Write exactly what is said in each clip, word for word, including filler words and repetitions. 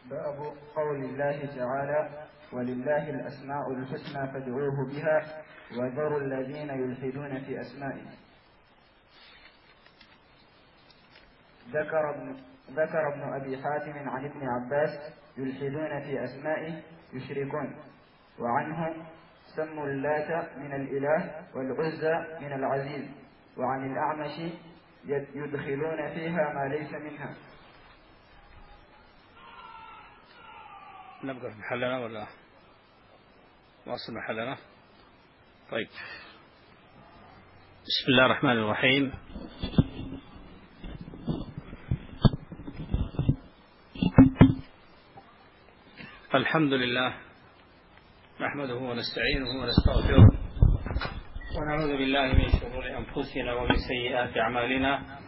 باب قول الله تعالى: ولله الأسماء الحسنى فادعوه بها وذروا الذين يلحدون في أسمائه. ذكر ابن, ذكر ابن أبي حاتم عن ابن عباس: يلحدون في أسمائه يشركون. وعنه: سموا اللات من الإله والعزى من العزيز. وعن الأعمش: يدخلون فيها ما ليس منها. نبدأ في محلنا ولا واصل محلنا؟ طيب، بسم الله الرحمن الرحيم. الحمد لله نحمده ونستعينه ونستغفره ونعوذ بالله من شرور أنفسنا ومن سيئات أعمالنا.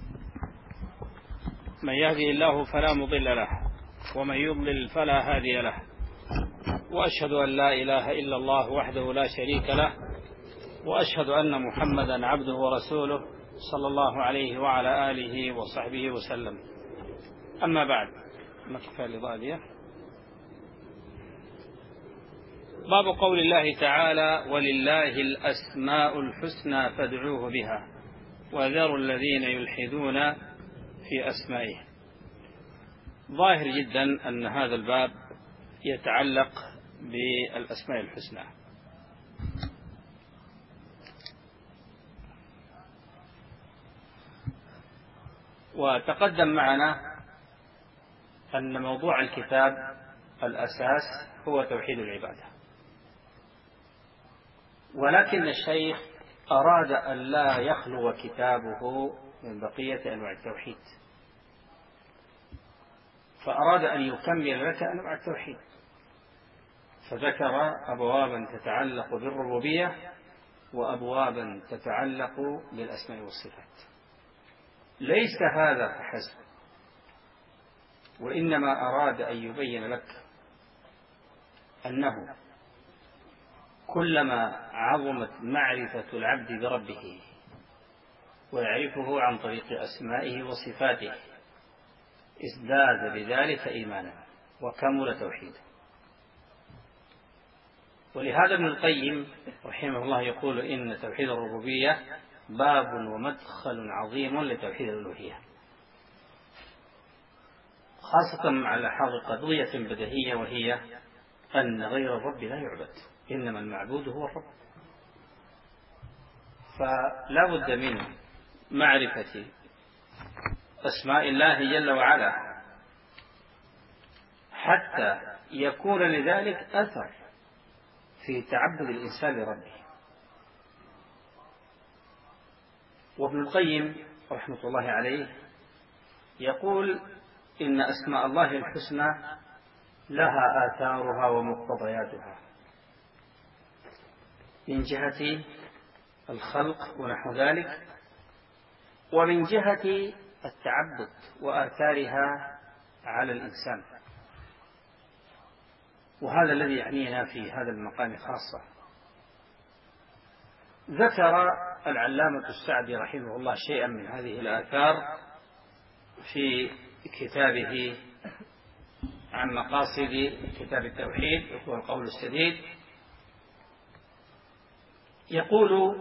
من يهدي الله فلا مضل له ومن يضلل فلا هادي له، وأشهد أن لا إله إلا الله وحده لا شريك له، وأشهد أن محمدا عبده ورسوله صلى الله عليه وعلى آله وصحبه وسلم. أما بعد، نكفى لضادية. باب قول الله تعالى: ولله الأسماء الحسنى فادعوه بها وذروا الذين يلحدون في أسمائه. ظاهر جدا أن هذا الباب يتعلق بالأسماء الحسنى. وتقدم معنا أن موضوع الكتاب الأساس هو توحيد العبادة، ولكن الشيخ أراد أن لا يخلو كتابه من بقية أنواع التوحيد، فأراد أن يكمل لك أنواع التوحيد، فذكر أبوابا تتعلق بالربوبية وأبوابا تتعلق بالأسماء والصفات. ليس هذا فحسب، وإنما أراد أن يبين لك أنه كلما عظمت معرفة العبد بربه ويعرفه عن طريق أسمائه وصفاته ازداد بذلك إيمانا وكمل توحيدا. ولهذا ابن القيم رحمه الله يقول إن توحيد الربوبية باب ومدخل عظيم لتوحيد الألوهية، خاصة مع لحاظ قضية بديهية، وهي أن غير الرب لا يعبد، إنما المعبود هو الرب. فلا بد من معرفة أسماء الله جل وعلا حتى يكون لذلك أثر في تعبد الإنسان لربه. وابن القيم رحمة الله عليه يقول إن أسماء الله الحسنى لها آثارها ومقتضياتها من جهة الخلق ونحو ذلك، ومن جهة التعبد وآثارها على الإنسان، وهذا الذي يعنينا في هذا المقام خاصة. ذكر العلامة السعدي رحمه الله شيئا من هذه الآثار في كتابه عن مقاصد كتاب التوحيد وهو القول السديد. يقول: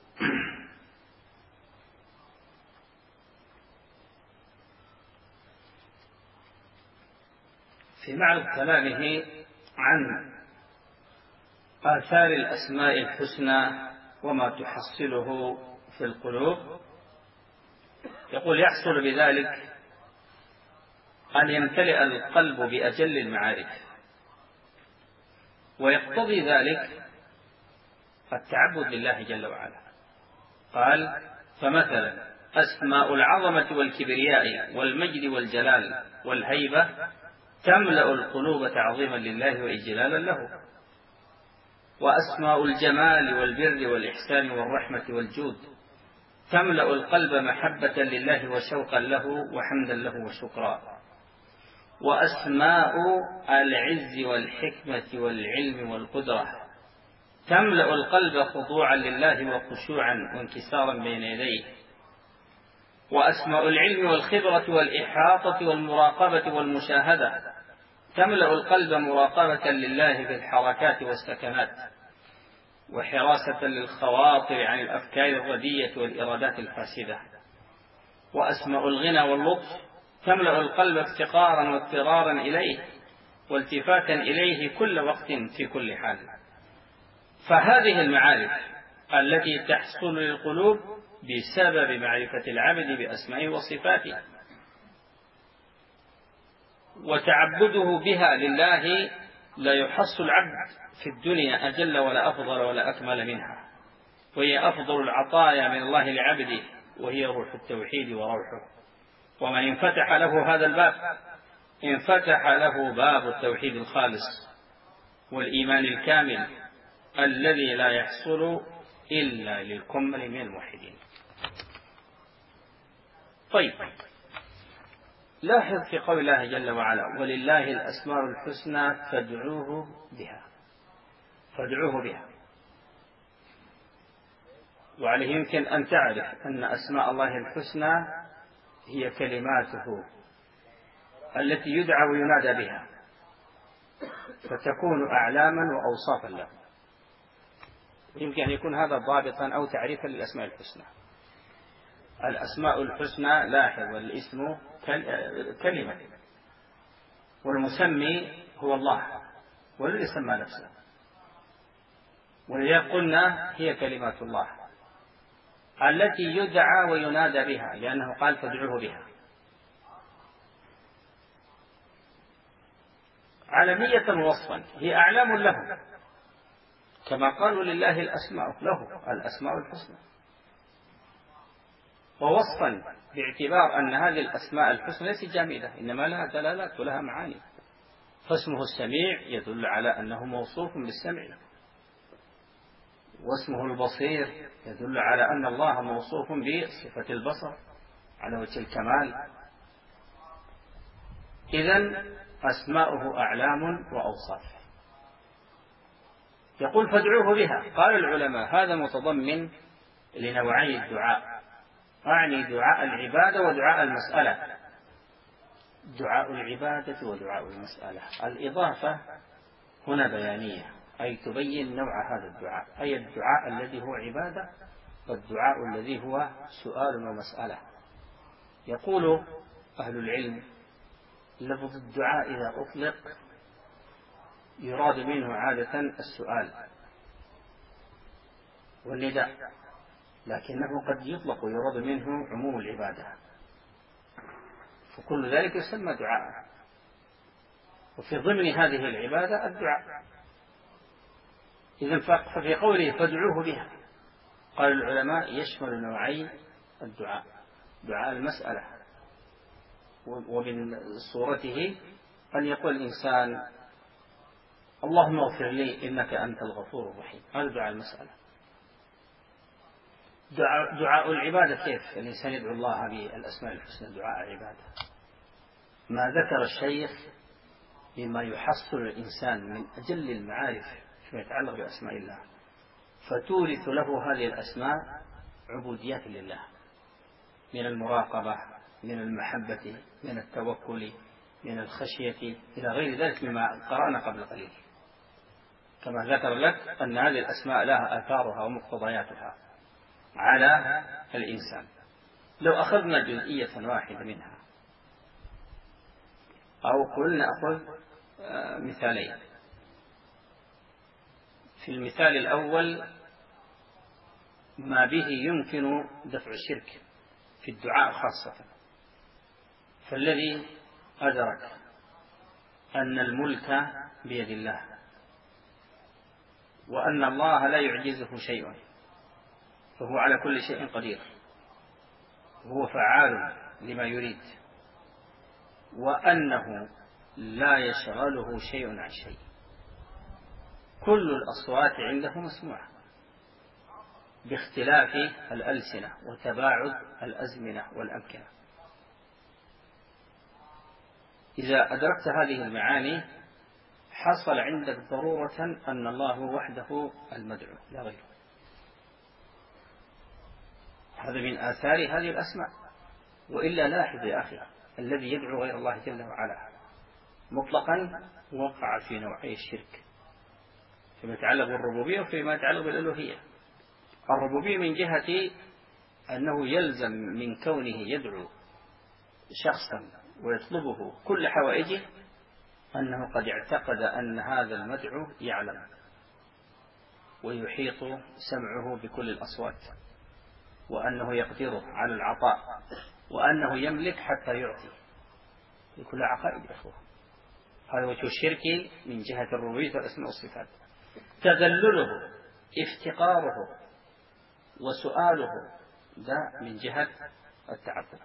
في معرض كلامه عن آثار الأسماء الحسنى وما تحصله في القلوب، يقول: يحصل بذلك أن يمتلئ القلب بأجل المعارف، ويقتضي ذلك التعبد لله جل وعلا. قال: فمثلا أسماء العظمة والكبرياء والمجد والجلال والهيبة تملأ القلوب تعظيما لله وإجلالا له، وأسماء الجمال والبر والإحسان والرحمة والجود تملأ القلب محبة لله وشوقا له وحمدا له وشكرا، وأسماء العز والحكمة والعلم والقدرة تملأ القلب خضوعا لله وخشوعا وانكسارا بين يديه، وأسماء العلم والخبرة والإحاطة والمراقبة والمشاهدة تملأ القلب مراقبة لله في الحركات والسكنات، وحراسة للخواطر عن الأفكار الردية والإرادات الفاسدة. وأسماء الغنى واللطف تملأ القلب افتقارا واضطرارا إليه والتفاتا إليه كل وقت في كل حال. فهذه المعارف التي تحصل للقلوب بسبب معرفة العبد بأسمائه وصفاته وتعبده بها لله لا يحصل العبد في الدنيا أجل ولا أفضل ولا أكمل منها، وهي أفضل العطايا من الله لعبده، وهي روح التوحيد وروحه. ومن انفتح له هذا الباب انفتح له باب التوحيد الخالص والإيمان الكامل الذي لا يحصل إلا للكمل من الموحدين. طيب، لاحظ في قول الله جل وعلا: ولله الأسماء الحسنى فادعوه بها. فادعوه بها، وعليه يمكن أن تعرف أن أسماء الله الحسنى هي كلماته التي يدعى وينادى بها، فتكون أعلاما وأوصافا له. يمكن أن يكون هذا ضابطا أو تعريفا للأسماء الحسنى. الأسماء الحسنى، لاحظ، والاسم كلمة، والمسمي هو الله والذي سمى نفسه، ولذلك قلنا هي كلمات الله التي يدعى وينادى بها، لأنه قال فادعوه بها. علمية ووصفا هي أعلام له، كما قالوا لله الأسماء له الأسماء الحسنى، ووصفا باعتبار أن هذه الأسماء الحسنى ليست جامدة، إنما لها دلالات ولها معاني. فاسمه السميع يدل على أنه موصوف بالسمع، واسمه البصير يدل على أن الله موصوف بصفة البصر على وجه الكمال. إذن أسماؤه أعلام وأوصاف. يقول فادعوه بها. قال العلماء هذا متضمن لنوعي الدعاء، أعني دعاء العبادة ودعاء المسألة. دعاء العبادة ودعاء المسألة، الإضافة هنا بيانية، أي تبين نوع هذا الدعاء، أي الدعاء الذي هو عبادة والدعاء الذي هو سؤال ومسألة. يقول أهل العلم: لفظ الدعاء إذا أطلق يراد منه عادة السؤال والنداء، لكنه قد يطلق ويراد منه عموم العبادة، فكل ذلك يسمى دعاء، وفي ضمن هذه العبادة الدعاء. إذن ففي قوله فادعوه بها قال العلماء يشمل نوعي الدعاء: دعاء المسألة، ومن صورته أن يقول الإنسان اللهم اغفر لي إنك أنت الغفور الرحيم، هذا دعاء المسألة. دعاء, دعاء العبادة كيف الإنسان يدعو الله بالأسماء الحسنى دعاء عبادة؟ ما ذكر الشيخ مما يحصل الإنسان من أجل المعارف فيما يتعلق بأسماء الله، فتورث له هذه الأسماء عبوديات لله، من المراقبة، من المحبة، من التوكل، من الخشية، إلى غير ذلك مما قرأنا قبل قليل، كما ذكر لك أن هذه الأسماء لها آثارها ومقتضياتها على الإنسان. لو أخذنا جزئية واحدة منها، أو قلنا نأخذ مثالين. في المثال الأول ما به يمكن دفع الشرك في الدعاء خاصة، فالذي أدرك أن الملك بيد الله وأن الله لا يعجزه شيء، فهو على كل شيء قدير، وهو فعال لما يريد، وأنه لا يشغله شيء عن شيء، كل الأصوات عنده مسموعة باختلاف الألسنة وتباعد الأزمنة والأمكنة. إذا أدركت هذه المعاني حصل عندك ضرورة أن الله وحده المدعو لا غيره. هذا من آثار هذه الأسماء. وإلا لاحظ يا أخي، الذي يدعو غير الله جل وعلا مطلقا وقع في نوعي الشرك فيما يتعلق بالربوبية وفيما يتعلق بالألوهية. الربوبية من جهة أنه يلزم من كونه يدعو شخصا ويطلبه كل حوائجه أنه قد اعتقد أن هذا المدعو يعلم ويحيط سمعه بكل الأصوات، وأنه يقدر على العطاء، وأنه يملك حتى يعطي. كل عقائد إخوة. هذا وجه الشرك من جهة الربوبية والأسماء والصفات. تذلله، افتقاره، وسؤاله، ده من جهة التعبد.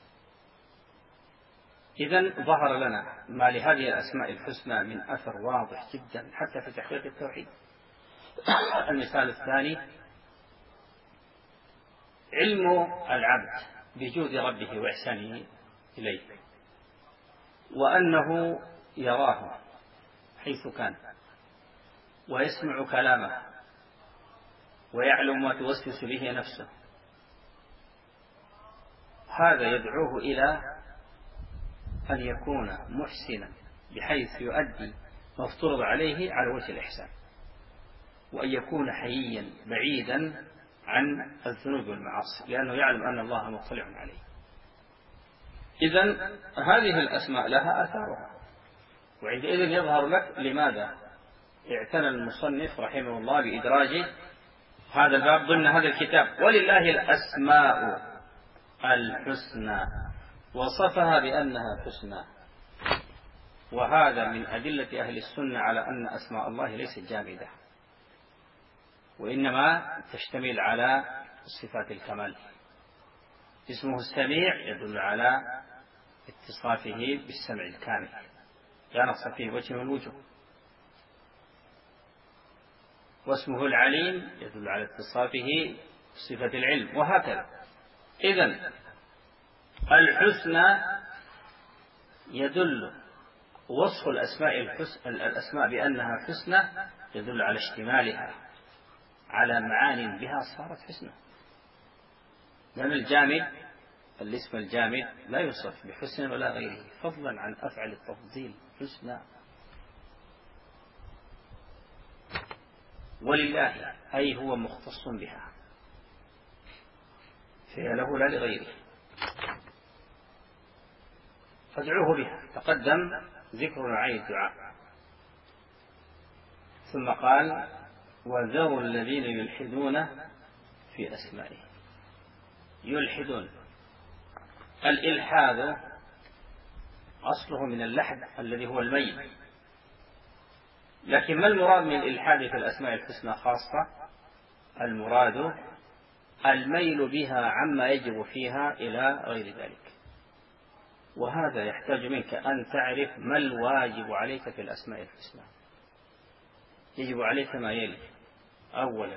إذن ظهر لنا ما لهذه الأسماء الحسنى من أثر واضح جدا حتى في تحقيق التوحيد. المثال الثاني علم العبد بجود ربه وإحسانه إليه، وأنه يراه حيث كان ويسمع كلامه ويعلم ما توسوس به نفسه. هذا يدعوه إلى أن يكون محسنا بحيث يؤدي ما افترض عليه على وجه الإحسان، وأن يكون حييا بعيدا عن الذنوب والمعاصي لأنه يعلم أن الله مطلع عليه. إذن هذه الأسماء لها آثارها، وعندئذ يظهر لك لماذا اعتنى المصنف رحمه الله بإدراج هذا الباب ضمن هذا الكتاب. ولله الأسماء الحسنى، وصفها بأنها حسنى. وهذا من أدلة أهل السنة على أن أسماء الله ليست جامدة، وإنما تشتمل على صفات الكمال. اسمه السميع يدل على اتصافه بالسمع الكامل لا نقص فيه وجه من الوجوه، واسمه العليم يدل على اتصافه بصفة العلم، وهكذا. إذن الحسنى يدل وصف الأسماء, الحسن الأسماء بأنها حسنى يدل على اشتمالها على معان بها صارت حسنى. لأن الجامد الاسم الجامد لا يوصف بحسن ولا غيره فضلا عن أفعل التفضيل حسنى. ولله أي هو مختص بها فهي له لا لغيره، فادعوه بها. تقدم ذكر نوعي الدعاء، ثم قال وذروا الذين يلحدون في أسمائه. يلحدون، الإلحاد أصله من اللحد الذي هو الميل، لكن ما المراد من الإلحاد في الأسماء الحسنى خاصة؟ المراد الميل بها عما يجب فيها إلى غير ذلك. وهذا يحتاج منك أن تعرف ما الواجب عليك في الأسماء الحسنى. يجب عليك ما يلي: أولا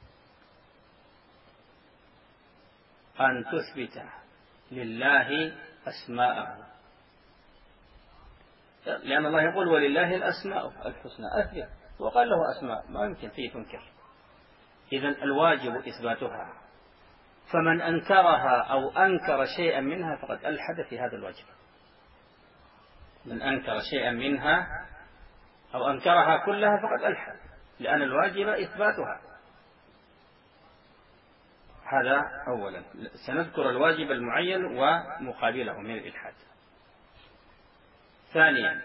أن تثبت لله أسماءه، لأن الله يقول ولله الأسماء الحسنى، أثبت. وقال له أسماء ما يمكن فيه تنكر. إذن الواجب إثباتها، فمن أنكرها أو أنكر شيئا منها فقد ألحد في هذا الواجب. من أنكر شيئا منها أو أنكرها كلها فقد ألحد، لأن الواجب إثباتها. هذا أولا. سنذكر الواجب المعين ومقابله من الإلحاد. ثانيا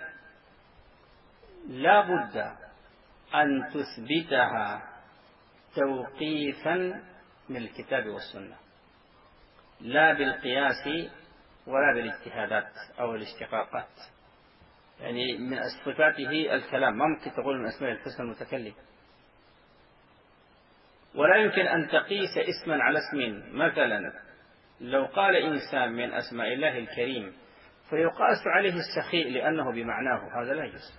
لا بد أن تثبتها توقيفا من الكتاب والسنة، لا بالقياس ولا بالاجتهادات أو الاشتقاقات. يعني من صفاته الكلام، ما ممكن تقول من أسماء الحسنى المتكلم. ولا يمكن أن تقيس اسما على اسم. مثلا لو قال إنسان من أسماء الله الكريم فيقاس عليه السخيء لأنه بمعناه، هذا لا يجوز.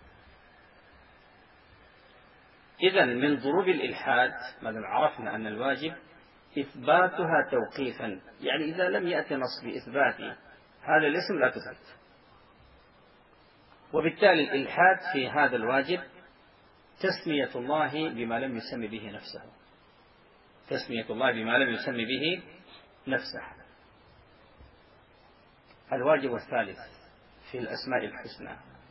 إذن من ضروب الإلحاد ما دام عرفنا أن الواجب إثباتها توقيفا، يعني إذا لم يأتي نص بإثبات هذا الاسم لا تثبت. وبالتالي الإلحاد في هذا الواجب تسمية الله بما لم يسمي به نفسه، تسمية الله بما لم يسمي به نفسه. الواجب الثالث في الأسماء الحسنى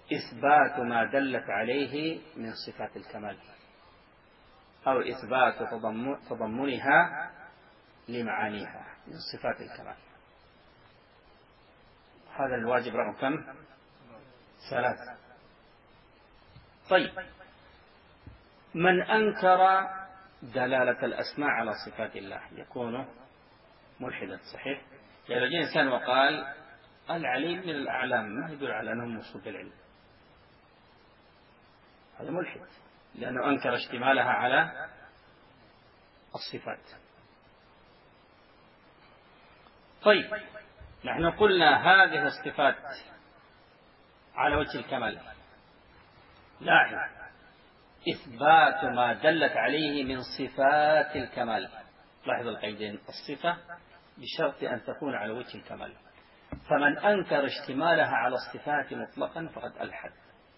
إثبات ما دلت عليه من صفات الكمال، أو إثبات تضمنها لمعانيها من صفات الكمال. هذا الواجب رقم كم؟ ثلاثة. طيب، من أنكر دلالة الأسماء على صفات الله يكون ملحدا، صحيح؟ يعني لو جاء إنسان وقال العليم من الأعلام، ما يدل على أنه موصوف بالعلم، هذا ملحد، لأنه أنكر اشتمالها على الصفات. طيب، نحن قلنا هذه الصفات على وجه الكمال، لاحظ إثبات ما دلت عليه من صفات الكمال، لاحظ القيدين، الصفة بشرط أن تكون على وجه الكمال، فمن أنكر اشتمالها على الصفات مطلقا فقد ألحد،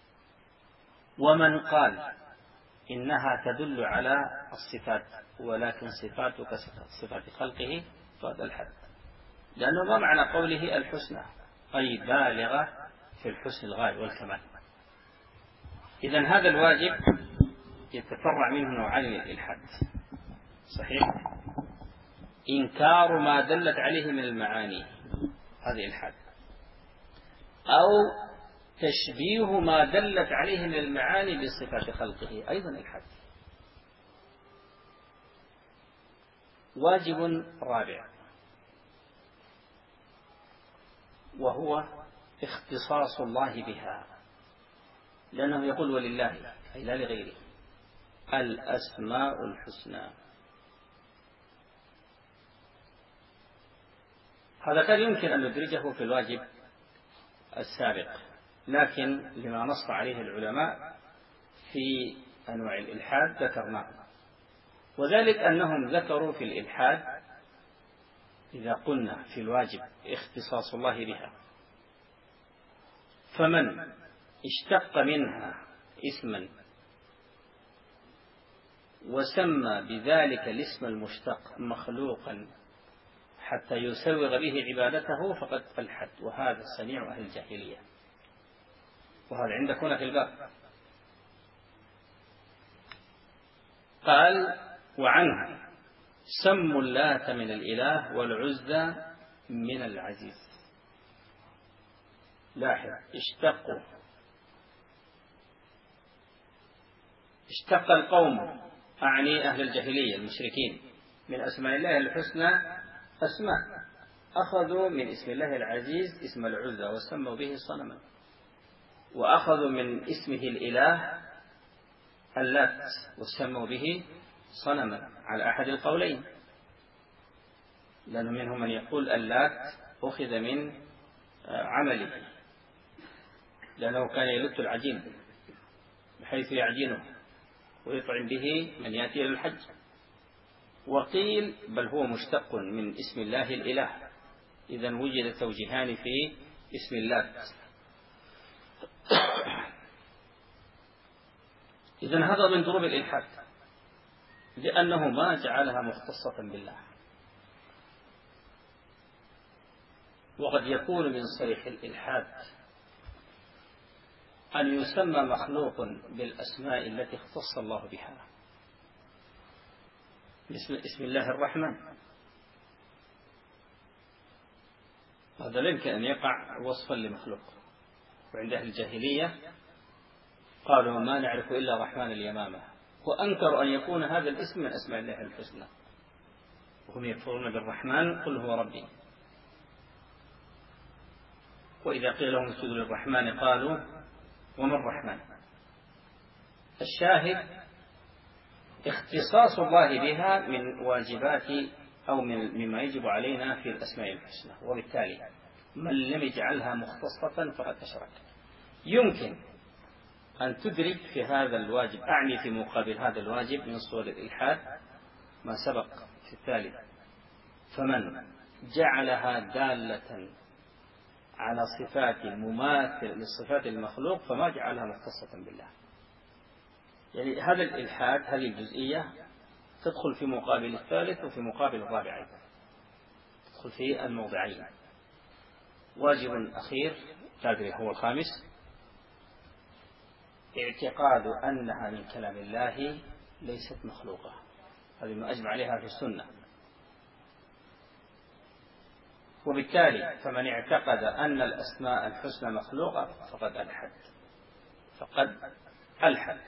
ومن قال إنها تدل على الصفات ولكن صفاتك صفات خلقه فقد ألحد، لأنه ما معنى قوله الحسنى؟ أي بالغة في الحسن الغاية والكمال. إذن هذا الواجب يتفرع منه نوعان من الإلحاد، صحيح؟ إنكار ما دلت عليه من المعاني، هذه إلحاد، أو تشبيه ما دلت عليه من المعاني بصفات خلقه، أيضا إلحاد. واجب رابع وهو اختصاص الله بها، لأنه يقول ولله أي لا لغيره الأسماء الحسنى. هذا قد يمكن أن ندرجه في الواجب السابق، لكن لما نص عليه العلماء في أنواع الإلحاد ذكرناه، وذلك أنهم ذكروا في الإلحاد إذا قلنا في الواجب اختصاص الله بها، فمن اشتق منها اسما وسمى بذلك الاسم المشتق مخلوقا حتى يسوغ به عبادته فقد ألحد، وهذا صنيع أهل الجاهلية، وهذا عندك هنا في الباب. قال وعنه سموا اللات من الإله والعزى من العزيز. لاحظ اشتقوا، اشتق القوم أعني أهل الجاهلية المشركين من أسماء الله الحسنى أسماء، أخذوا من اسم الله العزيز اسم العزى وسموا به صنما، وأخذوا من اسمه الإله اللات وسموا به صنما على أحد القولين، لأنه منهم من يقول اللات أخذ من عمله لأنه كان يلت العجين بحيث يعجنه ويطعم به من يأتي إلى الحج، وقيل بل هو مشتق من اسم الله الإله، إذن وجد توجيهان في اسم اللات. إذن هذا من ضروب الإلحاد، لأنه ما جعلها مختصة بالله. وقد يكون من صريح الإلحاد أن يسمى مخلوق بالأسماء التي اختص الله بها، باسم اسم الله الرحمن، هذا لا يمكن أن يقع وصفا لمخلوق، وعند أهل الجاهلية قالوا ما نعرف إلا رحمن اليمامة، وأنكروا أن يكون هذا الاسم من أسماء الله الحسنى، وهم يكفرون بالرحمن قل هو ربي. وإذا قيل لهم اسجدوا للرحمن قالوا وما الرحمن. الشاهد اختصاص الله بها من واجبات أو من مما يجب علينا في الأسماء الحسنى، وبالتالي من لم يجعلها مختصة فقد أشرك. يمكن أن تدرك في هذا الواجب، أعني في مقابل هذا الواجب من صور الإلحاد ما سبق في الثالث، فمن جعلها دالة على صفات مماثل للصفات المخلوق فما جعلها مختصة بالله. يعني هذا الإلحاد، هذه الجزئية تدخل في مقابل الثالث وفي مقابل الرابع أيضا، تدخل في الموضعين. واجب أخير لا أدري هو الخامس، اعتقاد أنها من كلام الله ليست مخلوقة، هذه ما أجمع عليها في السنة. وبالتالي فمن اعتقد أن الأسماء الحسنى مخلوقة فقد ألحد فقد ألحد.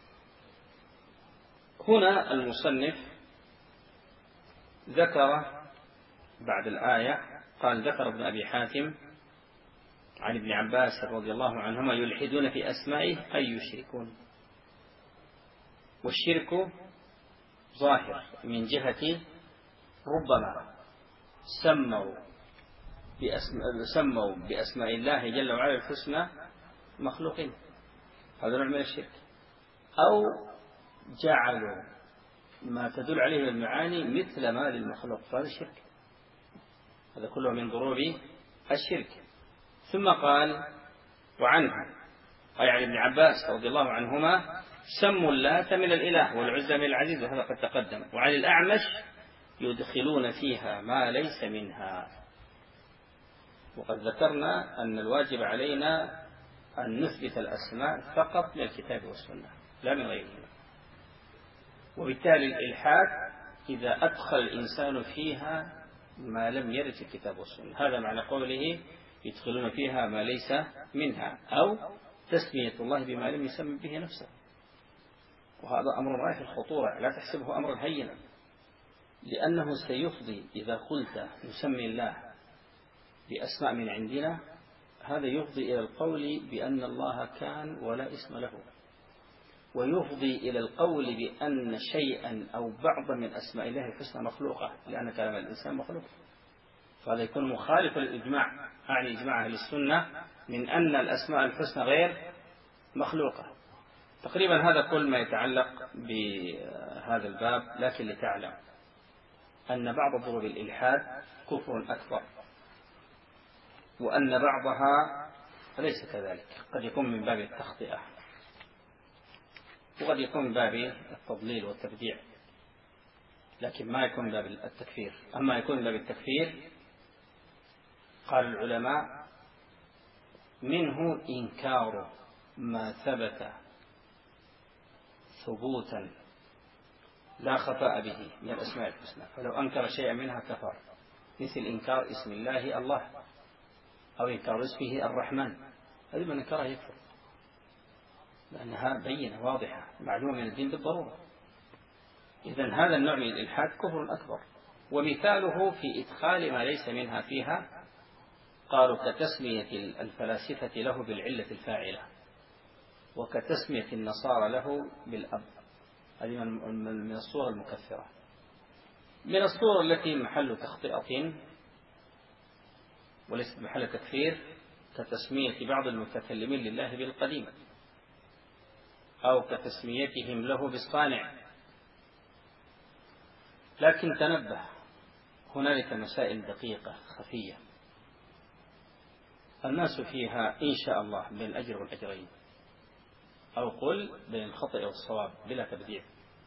هنا المصنف ذكر بعد الآية قال: ذكر ابن أبي حاتم عن ابن عباس رضي الله عنهما يلحدون في أسمائه أي يشركون. والشرك ظاهر من جهة ربما سموا بأسماء, سموا بأسماء الله جل وعلا الحسنى مخلوقين، هذا نوع من الشرك، أو جعلوا ما تدل عليه المعاني مثل ما للمخلوق، فهذا الشرك، هذا كله من ضروب الشرك. ثم قال: وعنه أي عن ابن عباس رضي الله عنهما سموا اللات من الإله والعزى من العزيز، وهذا قد تقدم. وعن الأعمش يدخلون فيها ما ليس منها. وقد ذكرنا أن الواجب علينا أن نثبت الأسماء فقط من الكتاب والسنة لا من غيرهما. وبالتالي الإلحاد إذا أدخل الإنسان فيها ما لم يرد في الكتاب والسنة، هذا معنى قوله يدخلون فيها ما ليس منها، أو تسمية الله بما لم يسمي به نفسه، وهذا أمر غاية في الخطورة، لا تحسبه أمرا هينا، لأنه سيفضي إذا قلت نسمي الله بأسماء من عندنا، هذا يفضي إلى القول بأن الله كان ولا اسم له، ويفضي إلى القول بأن شيئا أو بعضا من أسماء الله الحسنى مخلوقة، لأن كلام الإنسان مخلوق، فهذا يكون مخالف للإجماع، أعني إجماع أهل السنة من أن الأسماء الحسنى غير مخلوقة. تقريبا هذا كل ما يتعلق بهذا الباب، لكن لتعلم أن بعض ضروب الإلحاد كفر أكبر، وأن بعضها ليس كذلك، قد يكون من باب التخطئة، وقد يكون من باب التضليل والتبديع، لكن ما يكون من باب التكفير. أما يكون من باب التكفير قال العلماء منه إنكار ما ثبت ثبوتا لا خفاء به من الأسماء الحسنى، فلو أنكر شيئا منها كفر، مثل إنكار اسم الله الله، أو إنكار اسمه الرحمن، هذه من إنكاره يكفر، لأنها بينة واضحة معلومة من الدين بالضرورة. إذن هذا النوع من الإلحاد كفر أكبر، ومثاله في إدخال ما ليس منها فيها، قالوا كتسمية الفلاسفة له بالعلة الفاعلة، وكتسمية النصارى له بالأب، هذه من الصور المكفرة. من الصور التي محل تخطئة وليست محل تكفير كتسمية بعض المتكلمين لله بالقديم، أو كتسميتهم له بالصانع. لكن تنبه، هنالك مسائل دقيقة خفية الناس فيها إن شاء الله بين الأجر والأجرين، أو قل بين الخطأ والصواب بلا تبديع،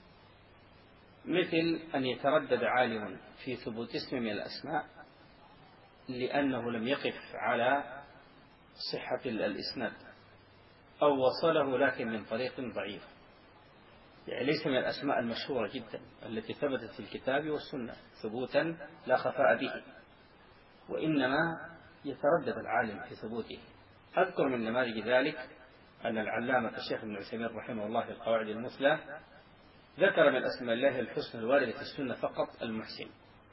مثل أن يتردد عالم في ثبوت اسم من الأسماء لأنه لم يقف على صحة الإسناد، أو وصله لكن من طريق ضعيف، يعني ليس من الأسماء المشهورة جدا التي ثبتت في الكتاب والسنة ثبوتا لا خفاء به، وإنما يتردد العالم في ثبوته. أذكر من نماذج ذلك أن العلامة الشيخ ابن عثيمين رحمه الله في القواعد المثلى ذكر من أسماء الله الحسنى الواردة في السنة فقط المحسن،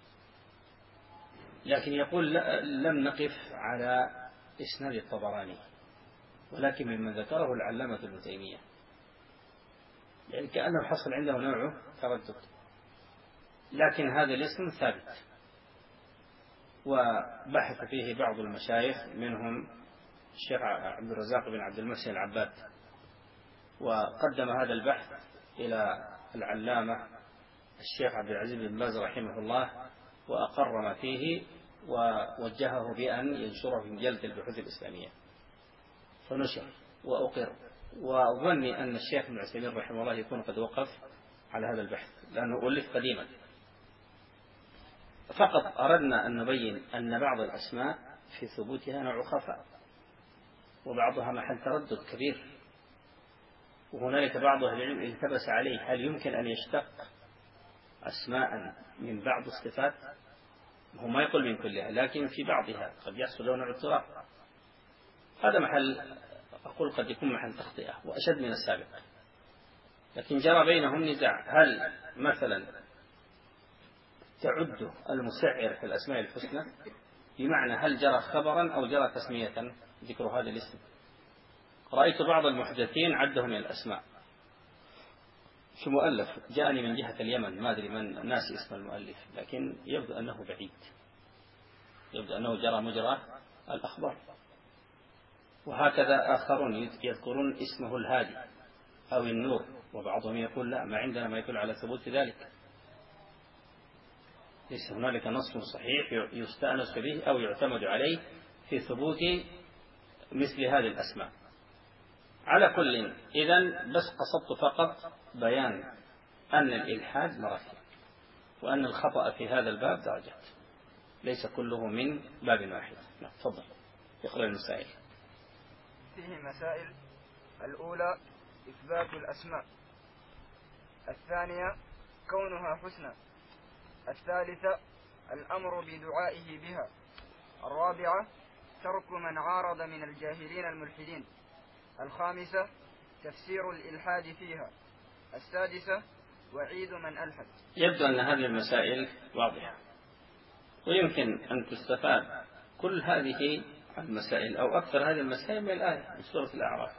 لكن يقول لم نقف على إسناد الطبراني، ولكن ممن ذكره العلامة ابن تيمية، يعني كأنه حصل عنده نوع تردد، لكن هذا الاسم ثابت، وبحث فيه بعض المشايخ منهم الشيخ عبد الرزاق بن عبد المحسن العباد، وقدم هذا البحث إلى العلامة الشيخ عبد العزيز بن باز رحمه الله، وأقر ما فيه ووجهه بأن ينشره في مجلة البحوث الإسلامية، فنشر وأقر. وظني أن الشيخ ابن عثيمين رحمه الله يكون قد وقف على هذا البحث لأنه ألف قديما. فقط أردنا أن نبين أن بعض الأسماء في ثبوتها نوع خفاء، وبعضها محل تردد كبير، وهنالك بعض أهل العلم التبس عليه هل يمكن أن يشتق أسماء من بعض الصفات؟ هو ما يقول من كلها، لكن في بعضها قد يحصل له نوع اضطراب. هذا محل أقول قد يكون محل تخطئة وأشد من السابق، لكن جرى بينهم نزاع. هل مثلا تعد المسعر في الأسماء الحسنى، بمعنى هل جرى خبرا أو جرى تسمية ذكر هذا الاسم؟ رأيت بعض المحدثين عده من الأسماء في مؤلف جاءني من جهة اليمن، ما أدري من ناس اسم المؤلف، لكن يبدو أنه بعيد، يبدو أنه جرى مجرى الأخبار. وهكذا آخرون يذكرون اسمه الهادي أو النور، وبعضهم يقول لا، ما عندنا ما يدل على ثبوت ذلك، ليس هنالك نص صحيح يستأنس به أو يعتمد عليه في ثبوت مثل هذه الأسماء. على كل، إذن بس قصدت فقط بيان أن الإلحاد مراتب، وأن الخطأ في هذا الباب درجات، ليس كله من باب واحد. نعم، تفضل اقرأ المسائل. فيه مسائل: الأولى إثبات الأسماء، الثانية كونها حسنى، الثالثة الأمر بدعائه بها، الرابعة ترك من عارض من الجاهلين الملحدين، الخامسة تفسير الإلحاد فيها، السادسة وعيد من ألحد. يبدو أن هذه المسائل واضحة، ويمكن أن تستفاد كل هذه المسائل أو أكثر هذه المسائل من الآية من سورة الأعراف،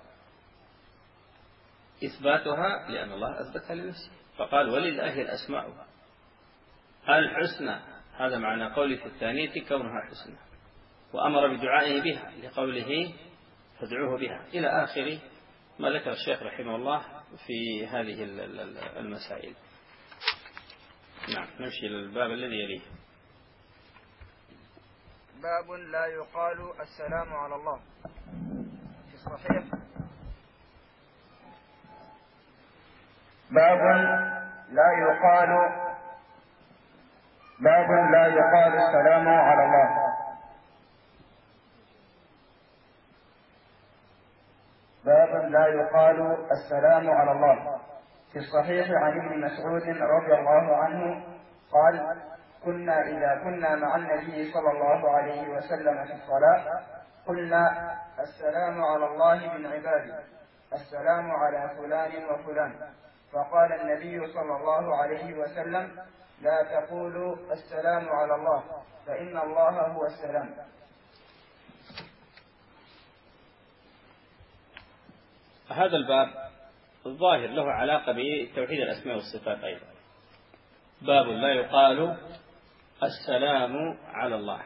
إثباتها لأن الله أثبتها لنفسه، فقال ولله الأسماء الحسنى، هذا معنى قوله في الثانية كونها حسنى، وأمر بدعائه بها لقوله فادعوه بها، إلى آخر ما ذكر الشيخ رحمه الله في هذه المسائل. نعم، نمشي للباب الذي يليه. باب لا يقال السلام على الله. في الصحيح: باب لا يقال باب لا يقال السلام على الله. باب لا يقال السلام على الله. في الصحيح عن ابن مسعود رضي الله عنه قال: كنا إذا كنا مع النبي صلى الله عليه وسلم في الصلاة قلنا السلام على الله من عباده، السلام على فلان وفلان، فقال النبي صلى الله عليه وسلم: لا تقولوا السلام على الله، فإن الله هو السلام. هذا الباب الظاهر له علاقة بتوحيد الأسماء والصفات أيضا. باب لا يقال السلام على الله.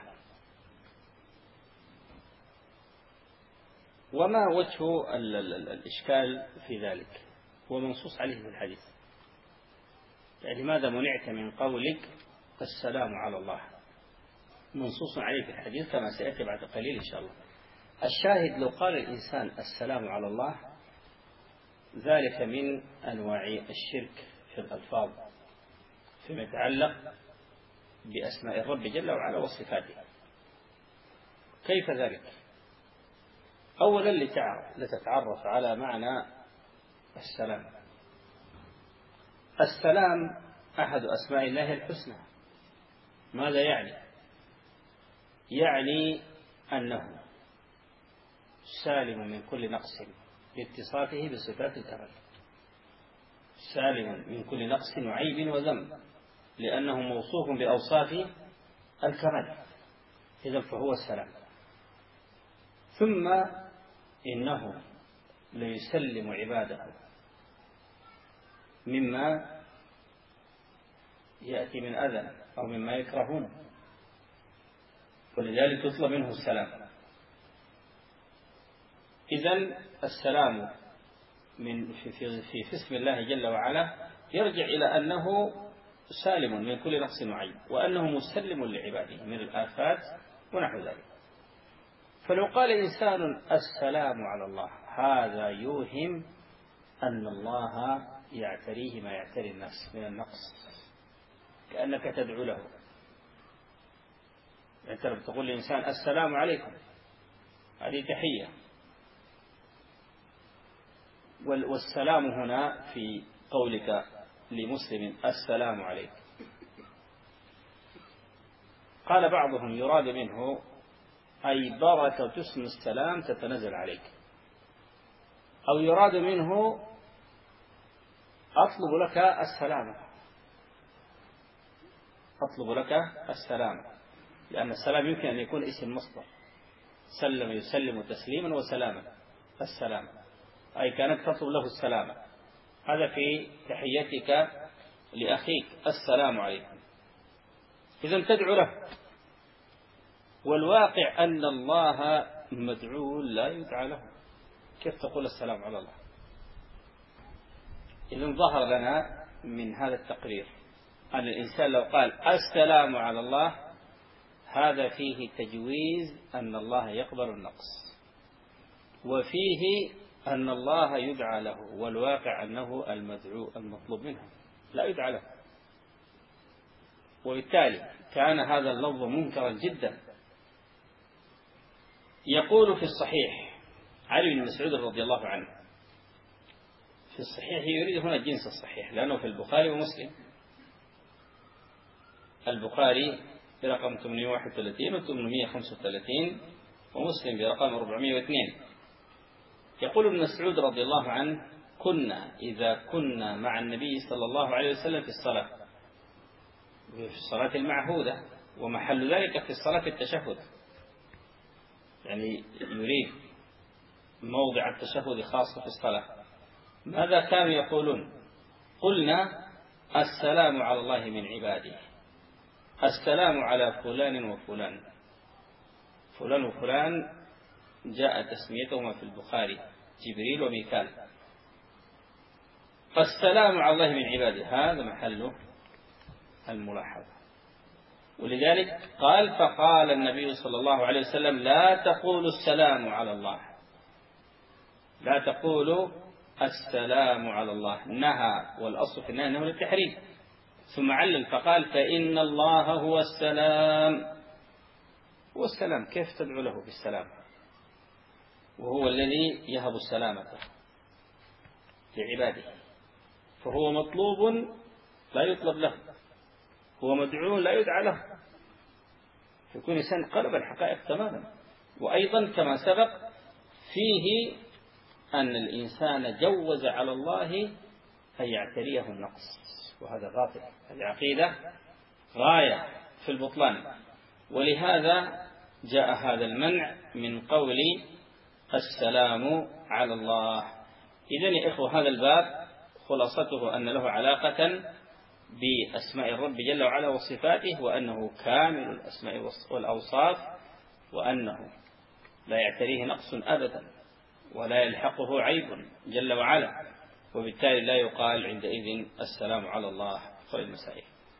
وما وجه الإشكال في ذلك؟ هو منصوص عليه في الحديث، يعني لماذا منعت من قولك السلام على الله؟ منصوص عليه في الحديث كما سيأتي بعد قليل إن شاء الله. الشاهد لو قال الإنسان السلام على الله، ذلك من أنواع الشرك في الألفاظ فيما يتعلق بأسماء الرب جل وعلا وصفاته. كيف ذلك؟ أولا لتتعرف على معنى السلام. السلام أحد أسماء الله الحسنى. ماذا يعني؟ يعني أنه سالم من كل نقص لاتصافه بصفات الكمال، سالم من كل نقص وعيب وذنب لأنه موصوف بأوصاف الكمال، إذن فهو السلام. ثم إنه ليسلم عباده مما يأتي من أذى أو مما يكرهون، ولذلك يطلب منه السلام. إذن السلام من في, في, في اسم الله جل وعلا يرجع إلى أنه سالم من كل نقص وعيب، وأنه مسلم لعباده من الآفات ونحو ذلك. فلو قال إنسان السلام على الله، هذا يوهم أن الله يعتريه ما يعتري النفس من النقص، كأنك تدعو له. أنت تقول لإنسان السلام عليكم، هذه تحية، والسلام هنا في قولك لمسلم السلام عليك، قال بعضهم يراد منه أي بركة اسم السلام تتنزل عليك، أو يراد منه أطلب لك السلامة، أطلب لك السلامة، لأن السلام يمكن أن يكون اسم مصدر، سلم يسلم تسليما وسلاما، السلام أي كانت تطلب له السلامة. هذا في تحيتك لأخيك السلام عليكم، إذن تدعو له. والواقع أن الله مدعو لا يدعى له، كيف تقول السلام على الله؟ إذن ظهر لنا من هذا التقرير أن الإنسان لو قال السلام على الله هذا فيه تجويز أن الله يقبل النقص، وفيه أن الله يدعى له، والواقع أنه المدعو المطلوب منه لا يدعى له، وبالتالي كان هذا اللفظ منكرا جدا. يقول في الصحيح علي بن مسعود رضي الله عنه، في الصحيح يريد هنا جنس الصحيح لأنه في البخاري ومسلم، البخاري برقم ثمانمائة وواحد وثلاثين و ثمانمائة وخمسة وثلاثين ومسلم برقم أربعمائة واثنين. يقول ابن مسعود رضي الله عنه كنا إذا كنا مع النبي صلى الله عليه وسلم في الصلاة، في الصلاة المعهودة، ومحل ذلك في الصلاة التشهد، يعني يريد موضع التشهد خاصة في الصلاة، ماذا كانوا يقولون؟ قلنا السلام على الله من عباده، السلام على فلان وفلان، فلان وفلان جاء تسميتهما في البخاري جبريل وميكال، فالسلام على الله من عباده هذا محله الملاحظة. ولذلك قال فقال النبي صلى الله عليه وسلم لا تقولوا السلام على الله، لا تقولوا السلام على الله، نهى، والأصل في النهي أنه للتحريم، ثم علل فقال فإن الله هو السلام، هو السلام، كيف تدعو له بالسلام وهو الذي يهب السلامة لعباده؟ فهو مطلوب لا يطلب له، هو مدعو لا يدعى له، يكون إنسان قلب الحقائق تماما. وأيضا كما سبق فيه أن الإنسان جوز على الله أن يعتريه النقص، وهذا باطل، هذه عقيدة غاية في البطلان، ولهذا جاء هذا المنع من قول السلام على الله. إذن يا إخوة هذا الباب خلاصته أن له علاقة بأسماء الرب جل وعلا وصفاته، وأنه كامل الأسماء والأوصاف، وأنه لا يعتريه نقص أبدا ولا يلحقه عيب جل وعلا، وبالتالي لا يقال عندئذ السلام على الله. في المسائل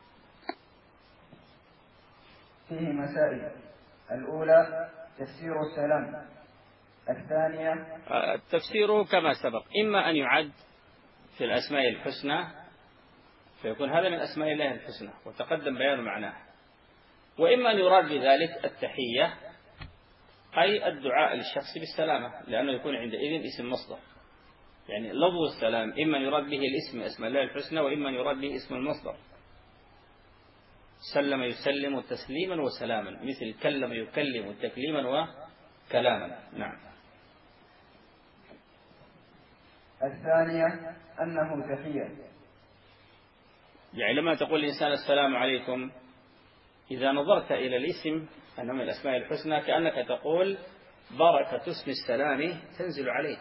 فيه مسائل: الأولى تفسير السلام، الثانية التفسير كما سبق، إما أن يعد في الأسماء الحسنى فيكون هذا من أسماء الله الحسنى وتقدم بيان معناه، وإما أن يراد بذلك التحية أي الدعاء للشخص بالسلامة، لأنه يكون عندئذ اسم مصدر، يعني لفظ السلام إما أن يراد به الاسم أسماء الله الحسنى، وإما أن يراد به اسم المصدر، سلم يسلم تسليما وسلاما، مثل كلم يكلم تكليما وكلاما. نعم. الثانية أنه تحية، يعني لما تقول الإنسان السلام عليكم، إذا نظرت إلى الاسم أنه من الأسماء الحسنى كأنك تقول بركة اسم السلام تنزل عليك،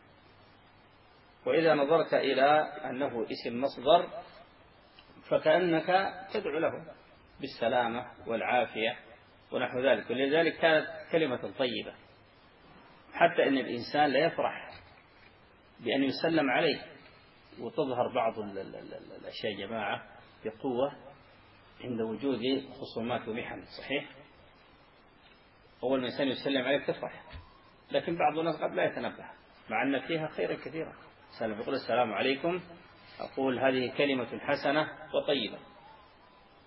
وإذا نظرت إلى أنه اسم مصدر فكأنك تدعو له بالسلامة والعافية ونحو ذلك. ولذلك كانت كلمة طيبة، حتى أن الإنسان لا يفرح بأن يسلم عليه، وتظهر بعض الأشياء يا جماعة بقوة عند وجود خصومات ومحن. صحيح أول ما الإنسان يسلم عليك تفرح، لكن بعض الناس قد لا يتنبه مع أن فيها خيرا كثيرا. سلام يقول السلام عليكم، أقول هذه كلمة حسنة وطيبة.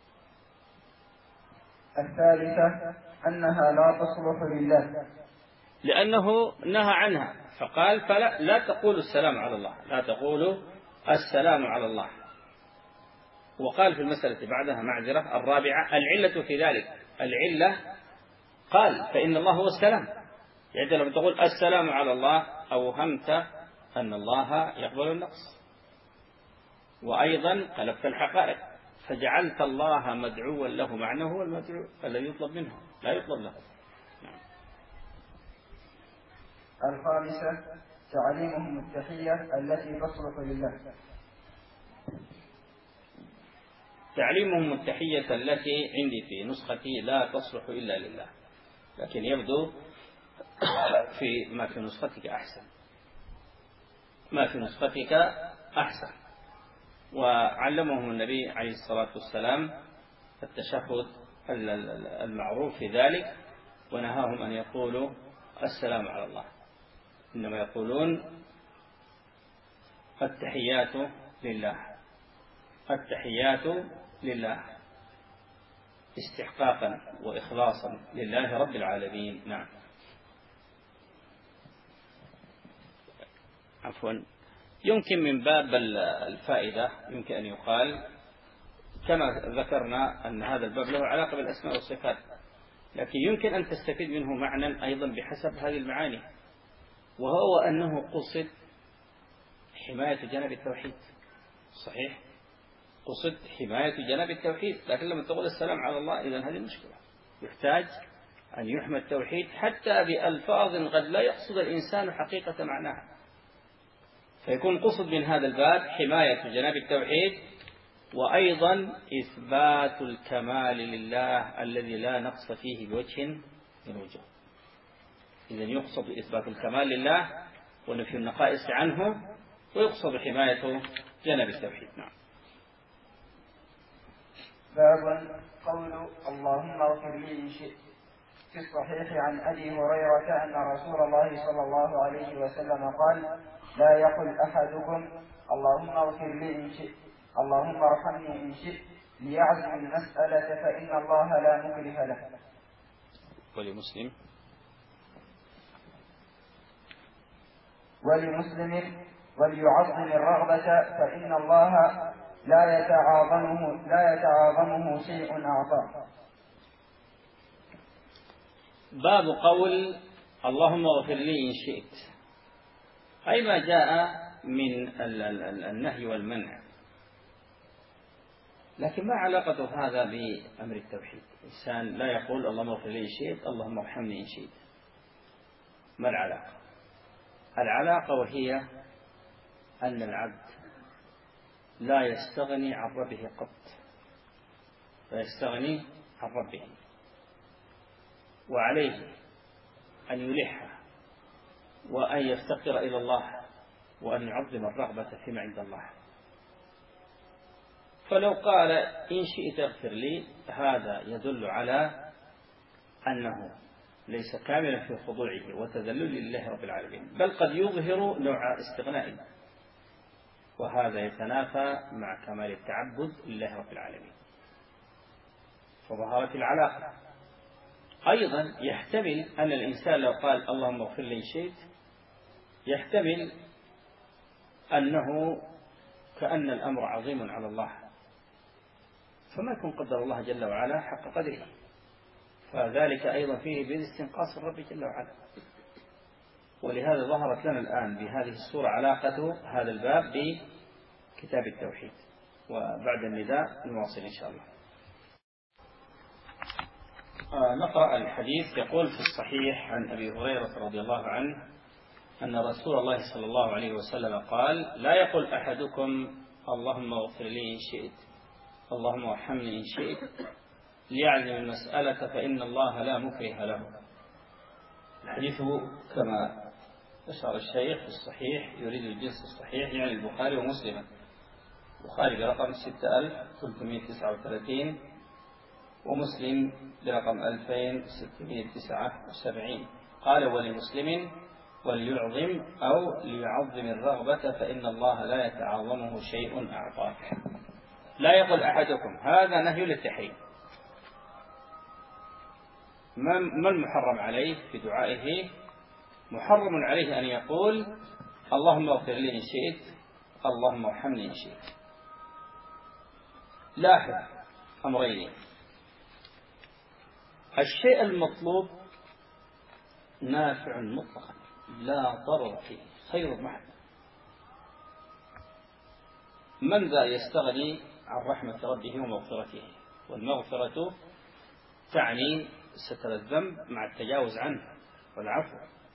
الثالثة أنها لا تصلح لله، لأنه نهى عنها، فقال فلا لا تقولوا السلام على الله، لا تقولوا السلام على الله. وقال في المسألة بعدها معذرة الرابعة العلة في ذلك، العلة قال فإن الله هو السلام، يعني لما تقول السلام على الله أوهمت أن الله يقبل النقص، وأيضا قلبت الحقائق فجعلت الله مدعوا له مع أنه هو المدعو الذي يطلب منه لا يطلب له. نعم. الخامسة تعليمهم التحية التي تصلح لله. تعليمهم التحية التي عندي في نسختي لا تصلح إلا لله، لكن يبدو في ما في نسختك أحسن، ما في نسختك أحسن. وعلمهم النبي عليه الصلاة والسلام التشهد المعروف في ذلك، ونهاهم أن يقولوا السلام على الله، إنما يقولون التحيات لله، التحيات لله استحقاقا وإخلاصا لله رب العالمين. نعم. عفوا، يمكن من باب الفائدة يمكن أن يقال كما ذكرنا أن هذا الباب له علاقة بالأسماء والصفات، لكن يمكن أن تستفيد منه معنى أيضا بحسب هذه المعاني، وهو أنه قصد حماية جانب التوحيد. صحيح، قصد حماية جانب التوحيد، لكن لما تقول السلام على الله إذن هذه مشكلة، يحتاج أن يحمى التوحيد حتى بألفاظ قد لا يقصد الإنسان حقيقة معناها، فيكون قصد من هذا الباب حماية جانب التوحيد، وأيضا إثبات الكمال لله الذي لا نقص فيه بوجه من وجوه. إذن يقصد إثبات الكمال لله ونفي النقائص عنه، ويقصد حماية جانب التوحيد. نعم. باب قول اللهم اغفر لي إن شئت. في الصحيح عن أبي هريرة أن رسول الله صلى الله عليه وسلم قال: لا يقل أحدكم اللهم اغفر لي إن شئت، اللهم ارحمني إن شئت، ليعزم المسألة فإن الله لا مكره له. ولمسلم ولمسلم وليعظم الرغبة فإن الله لا يتعاظمه لا يتعاظمه شيء أعطاه. باب قول اللهم اغفر لي إن شئت، أي ما جاء من النهي والمنع، لكن ما علاقة هذا بأمر التوحيد؟ الإنسان لا يقول اللهم اغفر لي إن شئت، اللهم ارحمني إن شئت. ما العلاقة؟ العلاقة وهي أن العبد لا يستغني عن ربه قط، لا يستغني عن ربه، وعليه أن يلح وأن يفتقر إلى الله وأن يعظم الرغبة فيما عند الله. فلو قال إن شئت اغفر لي، هذا يدل على أنه ليس كاملا في خضوعه وتذلل لله رب العالمين، بل قد يظهر نوع استغناء، وهذا يتنافى مع كمال التعبد لله رب العالمين. فظهرت العلاقة. أيضا يحتمل أن الإنسان لو قال اللهم اغفر لي إن شئت، يحتمل أنه كأن الأمر عظيم على الله، فما يكون قدر الله جل وعلا حق قدره، فذلك أيضا فيه باستنقاص الرب جل وعلا. ولهذا ظهرت لنا الآن بهذه الصورة علاقة هذا الباب بكتاب التوحيد. وبعد النداء نواصل إن شاء الله. آه نقرأ الحديث. يقول في الصحيح عن أبي هريرة رضي الله عنه أن رسول الله صلى الله عليه وسلم قال: لا يقل أحدكم اللهم اغفر لي إن شئت، اللهم ارحمني إن شئت، ليعزم المسألة فإن الله لا مكره له. الحديث كما أشار الشيخ في الصحيح يريد الجنس الصحيح، يعني البخاري ومسلم. البخاري برقم ستة آلاف وثلاثمائة وتسعة وثلاثين ومسلم برقم ألفين وستمائة وتسعة وسبعين. قال: ولمسلم وليعظم أو ليعظم الرغبة فإن الله لا يتعاظمه شيء أعطاه. لا يقل أحدكم، هذا نهي للتحريم. ما المحرم عليه في دعائه؟ محرم عليه أن يقول اللهم اغفر لي إن شئت، اللهم ارحمني إن شئت. لاحظ أمرين: الشيء المطلوب نافع مطلقا لا ضرر فيه، خير محض. من ذا يستغني عن رحمة ربه ومغفرته؟ والمغفرة تعني ستر الذنب مع التجاوز عنه والعفو.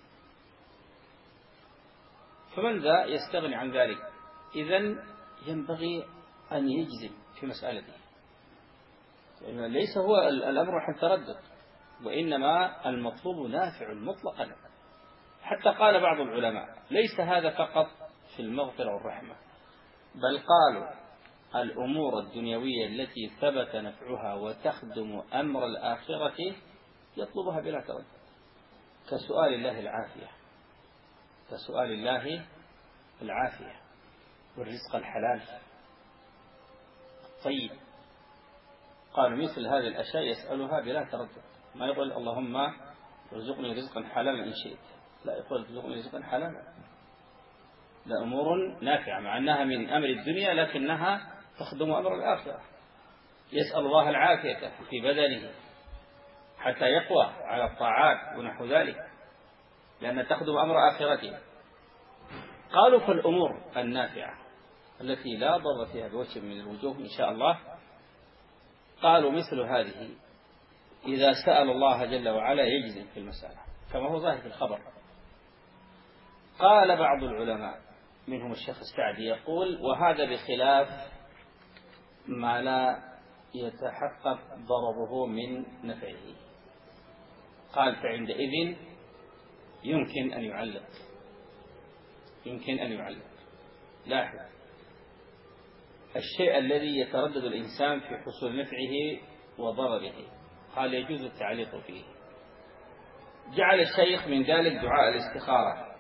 فمن ذا يستغني عن ذلك؟ إذن ينبغي أن يجزم في مسألته، ليس هو الأمر عن تردد، وإنما المطلوب نافع مطلقا. حتى قال بعض العلماء ليس هذا فقط في المغفرة والرحمة، بل قالوا الأمور الدنيوية التي ثبت نفعها وتخدم أمر الآخرة يطلبها بلا تردد، كسؤال الله العافية، كسؤال الله العافية والرزق الحلال الطيب. قالوا مثل هذه الأشياء يسألها بلا تردد، ما يقول اللهم ارزقني رزقا حلالا إن شئت، لا يقول ارزقني رزقا حلالا. لا، أمور نافعة مع أنها من أمر الدنيا لكنها تخدم أمر الآخرة. يسأل الله العافية في بدنه حتى يقوى على الطاعات ونحو ذلك، لأنها تخدم أمر آخرته. قالوا فالأمور النافعة التي لا ضر فيها بوجه من الوجوه إن شاء الله، قالوا مثل هذه إذا سأل الله جل وعلا يجزم في المسألة كما هو ظاهر في الخبر. قال بعض العلماء منهم الشيخ السعدي يقول وهذا بخلاف ما لا يتحقق ضرره من نفعه. قال فعندئذ يمكن أن يعلق، يمكن أن يعلق. لاحظ الشيء الذي يتردد الإنسان في حصول نفعه وضرره، قال يجوز التعليق فيه. جعل الشيخ من ذلك دعاء الاستخارة،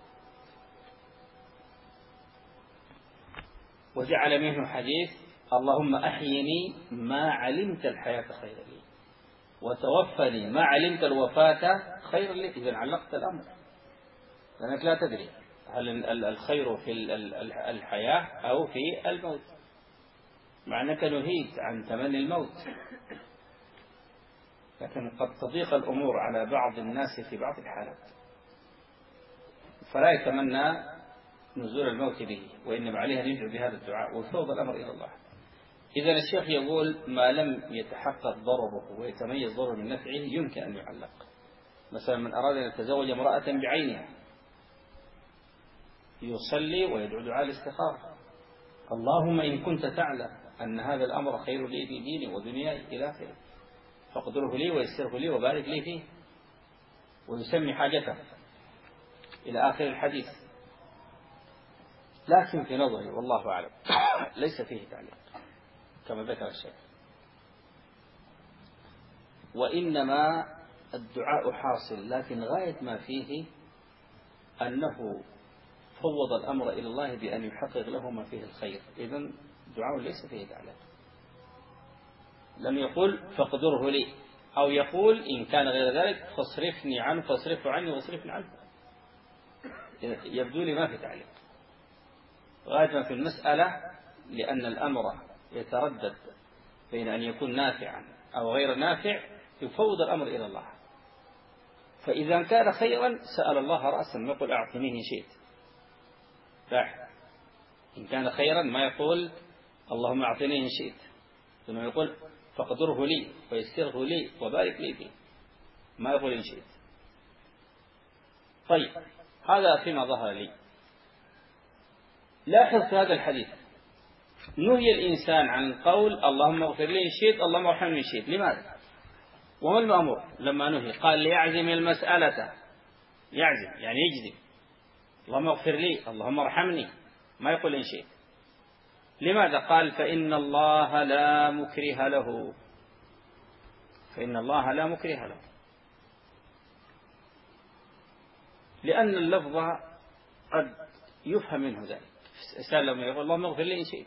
وجعل منه حديث اللهم أحيني ما علمت الحياة خير لي وتوفني ما علمت الوفاة خير لي. إذن علقت الأمر لأنك لا تدري هل الخير في الحياة أو في الموت، مع أنك نهيت عن تمني الموت، لكن قد تضيق الأمور على بعض الناس في بعض الحالات فلا يتمنى نزول الموت به، وإنما عليه أن يدعو بهذا الدعاء ويفوض الأمر إلى الله. إذن الشيخ يقول ما لم يتحقق ضرره ويتميز ضرر من نفعه يمكن أن يعلق. مثلا من أراد أن يتزوج امرأة بعينها يصلي ويدعو دعاء الاستخارة، اللهم إن كنت تعلم أن هذا الأمر خير لي في ديني ودنياي إلى آخره فاقدره لي ويسره لي وبارك لي فيه، ويسمي حاجته إلى آخر الحديث. لكن في نظري والله أعلم ليس فيه تعليق كما ذكر الشيخ، وإنما الدعاء حاصل، لكن غاية ما فيه أنه فوض الأمر إلى الله بأن يحقق له ما فيه الخير. إذن دعاء ليس فيه تعليق، لم يقول فاقدره لي، أو يقول إن كان غير ذلك فاصرفني عنه فاصرفه عني واصرفني عنه. يبدو لي ما في تعليق. غاية ما في المسألة لأن الأمر يتردد بين أن يكون نافعا أو غير نافع يفوض الأمر إلى الله. فإذا كان خيرا سأل الله رأسا ما يقول أعطنيه إن شئت، لاحظ إن كان خيرا ما يقول اللهم أعطنيه إن شئت، إنه يقول فاقدره لي ويسره لي وبارك لي فيه، ما يقول إن شئت. طيب هذا فيما ظهر لي. لاحظ في هذا الحديث نهي الإنسان عن القول اللهم اغفر لي إن شئت اللهم ارحمني إن شئت. لماذا؟ وما المأمور لما نهي؟ قال ليعزم المسألة، يعزم يعني يجزم، اللهم اغفر لي اللهم ارحمني، ما يقول إن شئت. لماذا؟ قال فإن الله لا مكره له، فإن الله لا مكره له، لأن اللفظ قد يفهم منه ذلك. سلم يقول اللهم اغفر لي إن شئت،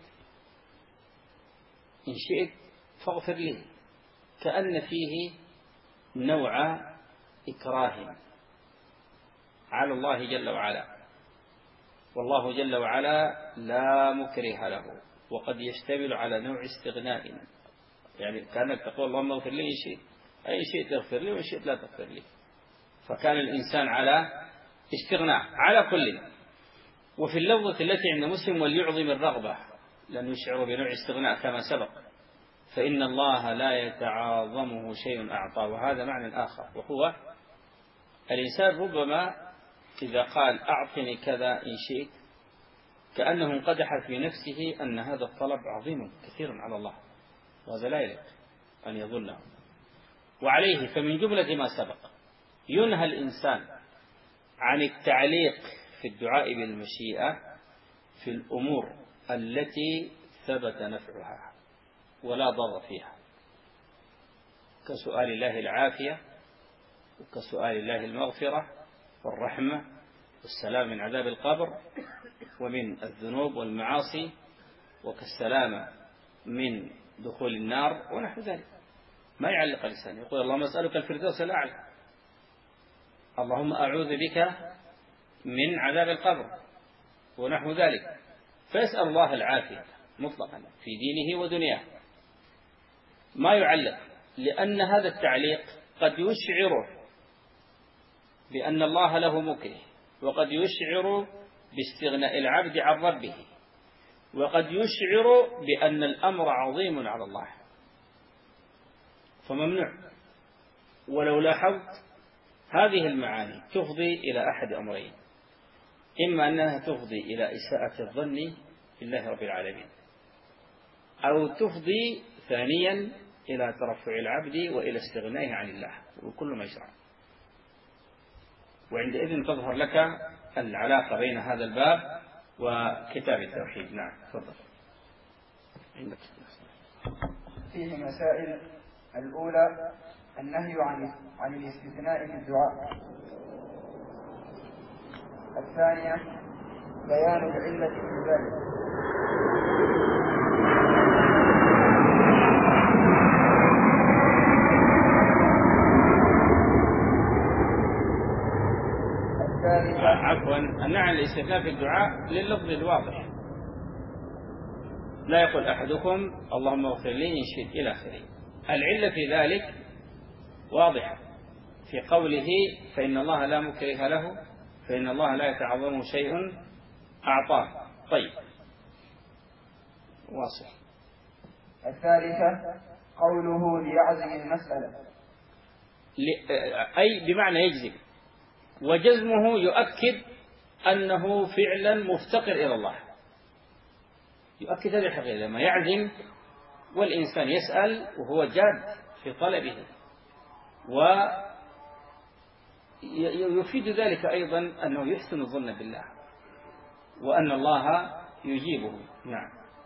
إن شئت فاغفر لي، كأن فيه نوع إكراه على الله جل وعلا، والله جل وعلا لا مكره له، وقد يشتمل على نوع استغناء، يعني كأنك تقول اللهم اغفر لي إن شئت، أي شيء تغفر لي وإن شئت لا تغفر لي. فكان الإنسان على استغناء على كل. وفي اللفظة التي عند مسلم وليعظم الرغبة، لن يشعر بنوع استغناء كما سبق، فإن الله لا يتعاظمه شيء أعطى. وهذا معنى آخر، وهو الإنسان ربما إذا قال أعطني كذا إن شئت كأنه انقدح في نفسه أن هذا الطلب عظيم كثير على الله، وهذا لا يليق أن يظنه. وعليه فمن جملة ما سبق ينهى الإنسان عن التعليق في الدعاء بالمشيئة في الأمور التي ثبت نفعها ولا ضر فيها، كسؤال الله العافية، وكسؤال الله المغفرة والرحمة والسلام من عذاب القبر ومن الذنوب والمعاصي، وكالسلامة من دخول النار ونحو ذلك. ما يعلق الإنسان يقول اللهم أسألك الفردوس الأعلى، اللهم أعوذ بك من عذاب القبر ونحو ذلك، فيسأل الله العافية مطلقا في دينه ودنياه. ما يعلق، لأن هذا التعليق قد يشعره بأن الله له مكره، وقد يشعر باستغناء العبد عن ربه، وقد يشعر بأن الأمر عظيم على الله، فممنوع. ولو لاحظت هذه المعاني تفضي إلى أحد أمرين، إما أنها تفضي إلى إساءة الظن بالله رب العالمين، أو تفضي ثانيا إلى ترفع العبد وإلى استغنائه عن الله، وكل ما يشرع. وعندئذ تظهر لك العلاقة بين هذا الباب وكتاب التوحيد. نعم تفضل. عندك فيه مسائل. الأولى النهي عن عن الاستثناء في الدعاء. الثانية بيان العلة في ذلك. عفوا النهي عن الاستثناء في الدعاء لللفظ الواضح، لا يقول أحدكم اللهم اغفر لي إن شئت إلى آخره. العلة في ذلك واضحة في قوله فإن الله لا مكره له، فإن الله لا يتعظمه شيء أعطاه. طيب واصل. الثالثة قوله ليعزم المسألة، أي بمعنى يجزم، وجزمه يؤكد أنه فعلا مفتقر إلى الله، يؤكد هذه الحقيقة. لما يعزم والإنسان يسأل وهو جاد في طلبه، ويفيد ذلك أيضا أنه يحسن الظن بالله وأن الله يجيبه. نعم.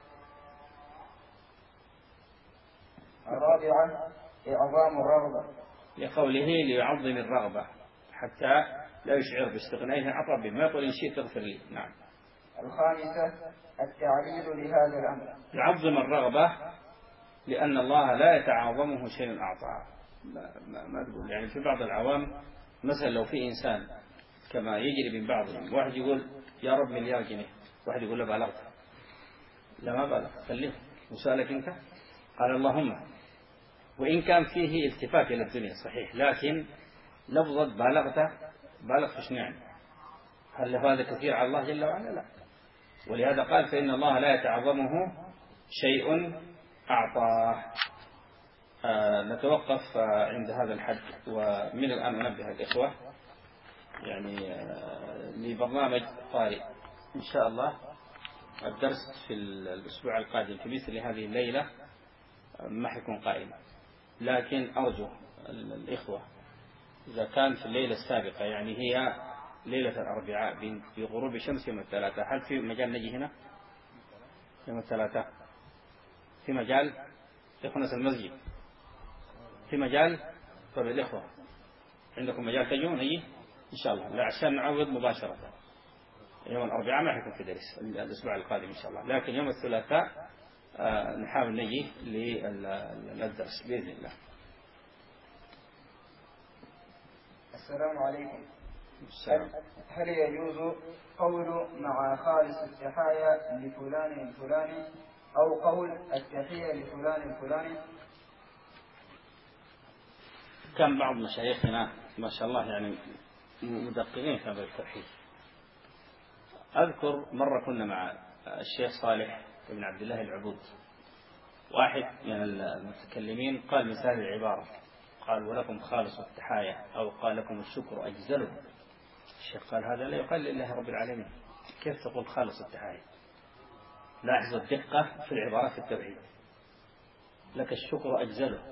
الرابعة إعظام الرغبة، لقوله ليعظم الرغبة حتى لا يشعر باستغنائه عن ربه، ما يقول إن شئت تغفر لي. نعم. الخامسة التعليل لهذا الأمر، يعظم الرغبة لأن الله لا يتعاظمه شيء أعطاه. ما, ما, ما تقول يعني في بعض العوام مثلا لو في إنسان كما يجري من بعضهم، واحد يقول يا رب مليار جنيه، واحد يقول له بلغت، لا ما بلغ، خليه وسألك أنت، قال اللهم، وإن كان فيه التفات إلى الدنيا صحيح، لكن لفظة بلغت بلغ فش نعم، هل هذا كثير على الله جل وعلا؟ لا. ولهذا قال فإن الله لا يتعظمه شيء أعطاه. آه نتوقف آه عند هذا الحد، ومن الآن ننبه الإخوة يعني آه لبرنامج طارئ إن شاء الله. الدرس في الأسبوع القادم في مثل هذه الليلة آه ما حيكون قائم، لكن أرجو الإخوة إذا كان في الليلة السابقة، يعني هي ليلة الأربعاء بغروب شمس يوم الثلاثاء، هل في مجال نجي هنا يوم الثلاثاء؟ في مجال إخوة المسجد؟ في مجال؟ طيب الإخوة عندكم مجال تجوا نجي إن شاء الله، لا عشان نعوض مباشرة. يوم الأربعاء ما حيكون في درس الأسبوع القادم إن شاء الله، لكن يوم الثلاثاء آه نحاول نجي للدرس بإذن الله. السلام عليكم. هل, هل يجوز قول مع خالص التحايا لفلان الفلاني أو قول التحية لفلان الفلاني؟ كان بعض مشايخنا ما شاء الله يعني مدققين في هذا التوحيد. أذكر مرة كنا مع الشيخ صالح بن عبد الله العبود، واحد من المتكلمين قال مثال العبارة، قال ولكم خالص التحايا أو قال لكم الشكر أجزله. الشيخ قال هذا لا يقال لله رب العالمين، كيف تقول خالص التحايا؟ لاحظوا الدقة في العبارة في التوحيد، لك الشكر أجزله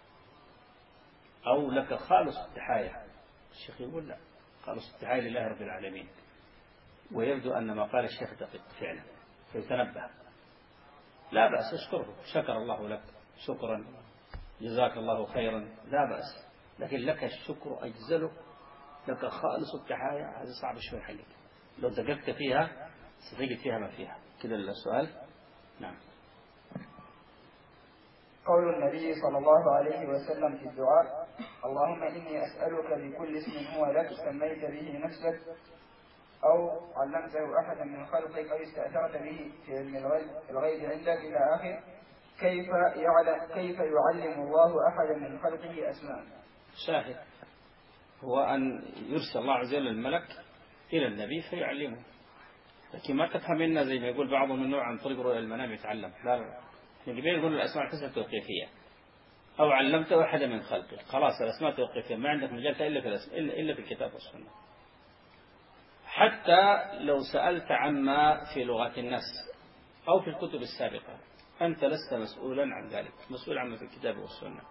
أو لك خالص التحايا. الشيخ يقول لا، خالص التحايا لله رب العالمين. ويبدو أن ما قال الشيخ دقيق فعلا، فيتنبه. لا بأس، اشكره، شكر الله لك شكرا، جزاك الله خيرا، لا بأس. لكن لك الشكر أجزله، لك خالص التحايا، هذا صعب شوي حقيقة. لو دققت فيها ستجد فيها ما فيها. كذا السؤال. نعم. قول النبي صلى الله عليه وسلم في الدعاء: اللهم إني أسألك بكل اسم هو لك سميت به نفسك أو علمته أحدا من خلقك أو استأثرت به في علم الغيب عندك إلى آخر. كيف يعلم كيف يعلم الله أحدا من خلقه أسماء؟ شاهد هو أن يرسل الله عز وجل الملك إلى النبي فيعلمه، لكن ما تفهم منا زي ما يقول بعضهم من نوع عن طريق رؤيا المنام يتعلم. لا لا، النبي يقول الأسماء الحسنى توقيفية، أو علمته أحدا من خلقك، خلاص الأسماء توقيفية، ما عندك مجال إلا في الأسماء إلا في الكتاب والسنة. حتى لو سألت عما في لغات الناس أو في الكتب السابقة أنت لست مسؤولا عن ذلك، مسؤول عما في الكتاب والسنة.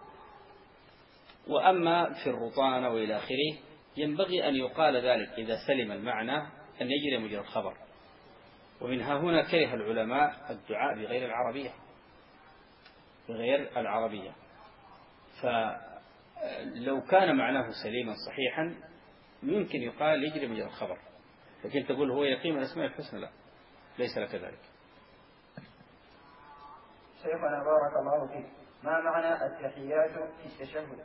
وأما في الرطانة وإلى آخره ينبغي أن يقال ذلك إذا سلم المعنى أن يجري مجرى الخبر. ومنها هنا كره العلماء الدعاء بغير العربية بغير العربية فلو كان معناه سليما صحيحا يمكن يقال يجري مجرى الخبر، لكن تقول هو يقيم الأسماء الحسنى، لا، ليس لك ذلك. شيخنا بارك الله فيك، ما معنى التحيات في التشهد؟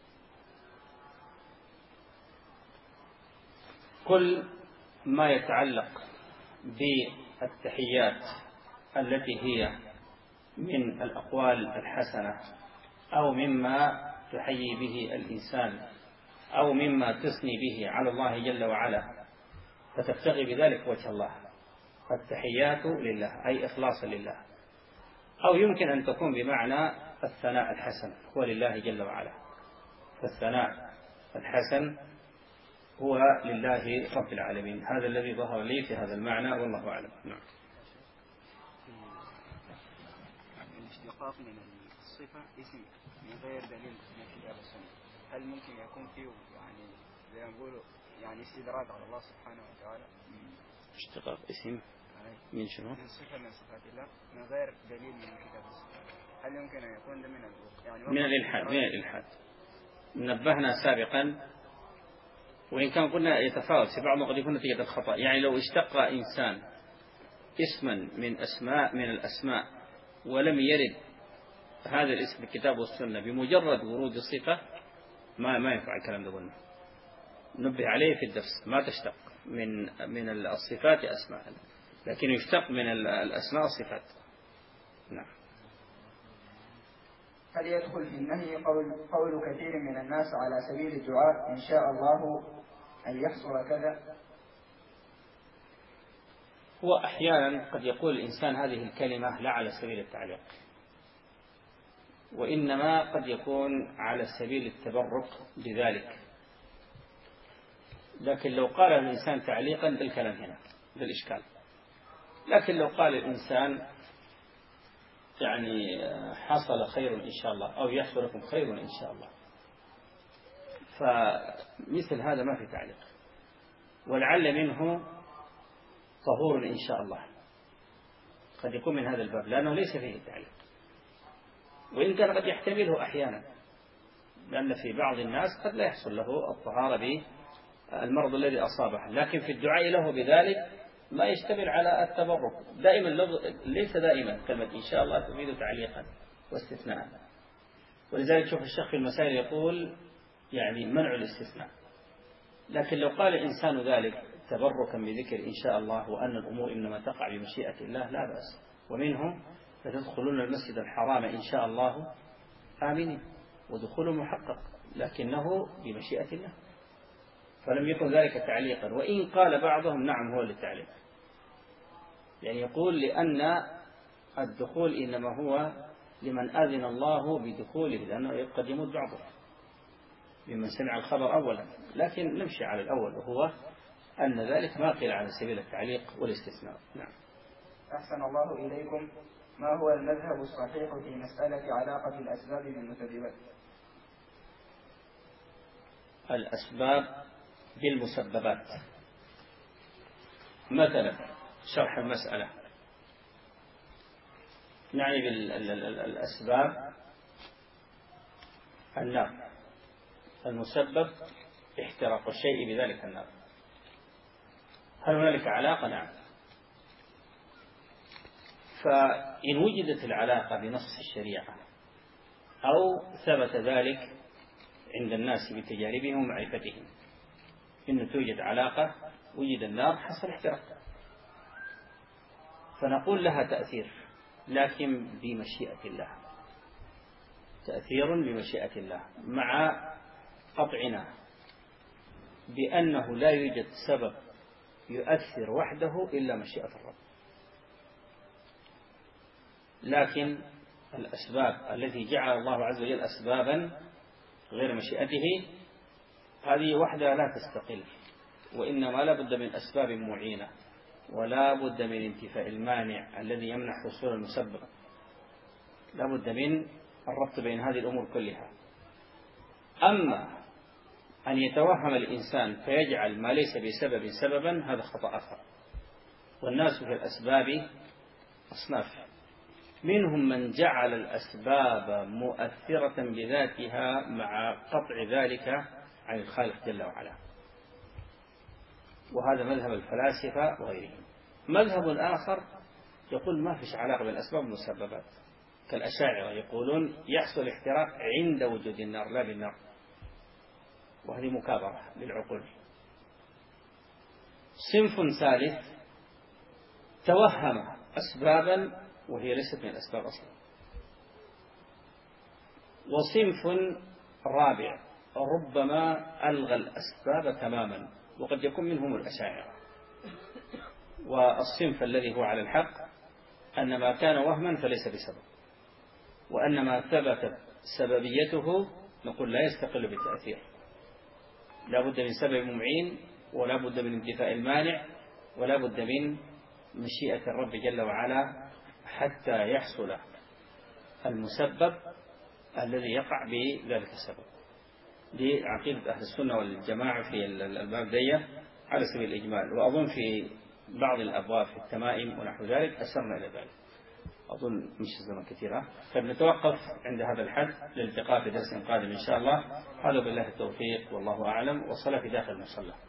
كل ما يتعلق بالتحيات التي هي من الأقوال الحسنة أو مما تحيي به الإنسان أو مما تثني به على الله جل وعلا فتبتغي بذلك وجه الله، التحيات لله أي إخلاصا لله. أو يمكن أن تكون بمعنى الثناء الحسن هو لله جل وعلا، فالثناء الحسن هو لله رب العالمين. هذا الذي ظهر لي في هذا المعنى والله أعلم. نعم. الاشتقاق من الصفة اسم من غير دليل من الكتاب والسنة، هل ممكن يكون فيه يعني زي ما نقولوا يعني استدراج على الله سبحانه وتعالى؟ اشتقاق اسم من شنو؟ من صفة من صفات الله من غير دليل من الكتاب والسنة، هل يمكن أن يكون ده من يعني من الإلحاد؟ من الإلحاد نبهنا سابقا، وإن كان قلنا يتفاوت في بعض قد يكون نتيجة الخطأ. يعني لو اشتق إنسان اسما من أسماء من الأسماء ولم يرد هذا الاسم الكتاب والسنة بمجرد ورود الصفة ما ما ينفع الكلام ده. قلنا نبه عليه في الدرس، ما تشتق من من الصفات أسماء، لكن يشتق من الأسماء الصفات. نعم. هل يدخل في النهي قول, قول كثير من الناس على سبيل الدعاء إن شاء الله أن يحصل كذا؟ هو أحيانا قد يقول الإنسان هذه الكلمة لا على سبيل التعليق، وإنما قد يكون على سبيل التبرك بذلك. لكن لو قال الإنسان تعليقا بالكلام هنا بالإشكال، لكن لو قال الإنسان يعني حصل خير إن شاء الله أو يحصل لكم خير إن شاء الله، فمثل هذا ما في تعليق، ولعل منه طهور إن شاء الله، قد يكون من هذا الباب لأنه ليس فيه تعليق، وإن كان قد يحتمله أحيانا، لأن في بعض الناس قد لا يحصل له الطهارة بالمرض الذي أصابه، لكن في الدعاء له بذلك ما يشتمل على التبرك. دائما ليس دائما كلمة إن شاء الله تفيد تعليقا واستثناء، ولذلك شوف الشيخ في المسائل يقول يعني منع الاستثناء، لكن لو قال الإنسان ذلك تبركا بذكر إن شاء الله وأن الأمور إنما تقع بمشيئة الله لا بأس. ومنهم لتدخلون المسجد الحرام إن شاء الله آمنين، ودخول محقق لكنه بمشيئة الله، فلم يكن ذلك تعليقا. وإن قال بعضهم نعم هو للتعليق، يعني يقول لأن الدخول إنما هو لمن أذن الله بدخوله، لأنه قد يموت بعضه ممن سمع الخبر أولا، لكن نمشي على الأول وهو أن ذلك ما قيل على سبيل التعليق والاستثناء. نعم. أحسن الله إليكم. ما هو المذهب الصحيح في مسألة علاقة الأسباب بالمسببات؟ الأسباب بالمسببات، مثلا شرح المسألة نعني بالأسباب النار، المسبب احتراق الشيء بذلك النار. هل هنالك علاقة؟ نعم. فإن وجدت العلاقة بنص الشريعة أو ثبت ذلك عند الناس بتجاربهم ومعرفتهم إن توجد علاقة، وجد النار حصل احتراق، فنقول لها تأثير لكن بمشيئة الله، تأثير بمشيئة الله، مع قطعنا بأنه لا يوجد سبب يؤثر وحده إلا مشيئة الرب. لكن الأسباب التي جعل الله عز وجل أسبابا غير مشيئته هذه وحدها لا تستقل، وإنما لا بد من أسباب معينة، ولا بد من انتفاء المانع الذي يمنع حصول المسبب، لا بد من الربط بين هذه الأمور كلها. أما أن يتوهم الإنسان فيجعل ما ليس بسبب سببا هذا خطأ آخر. والناس في الأسباب أصناف، منهم من جعل الأسباب مؤثرة بذاتها مع قطع ذلك عن الخالق جل وعلا، وهذا مذهب الفلاسفة وغيرهم. مذهب آخر يقول ما فيش علاقة بين الأسباب والمسببات، كالأشاعرة يقولون يحصل احتراق عند وجود النار لا بالنار، وهذه مكابرة للعقول. صنف ثالث توهم أسبابا وهي ليست من الأسباب أصلا. وصنف رابع ربما ألغى الأسباب تماما، وقد يكون منهم الأشاعرة. والصنف الذي هو على الحق أن ما كان وهما فليس بسبب، وأن ما ثبتت سببيته نقول لا يستقل بالتأثير، لا بد من سبب معين، ولا بد من انتفاء المانع، ولا بد من مشيئة الرب جل وعلا حتى يحصل المسبب الذي يقع بذلك السبب. دي عقيدة أهل السنة والجماعة في الباب دي على سبيل الإجمال. وأظن في بعض الأبواب في التمائم ونحو ذلك أسرنا إلى ذلك، أظن مش زمن كثيرة. فبنتوقف عند هذا الحد للالتقاء في درس قادم إن شاء الله. هذا بالله التوفيق والله أعلم، والصلاة في داخل المصلى.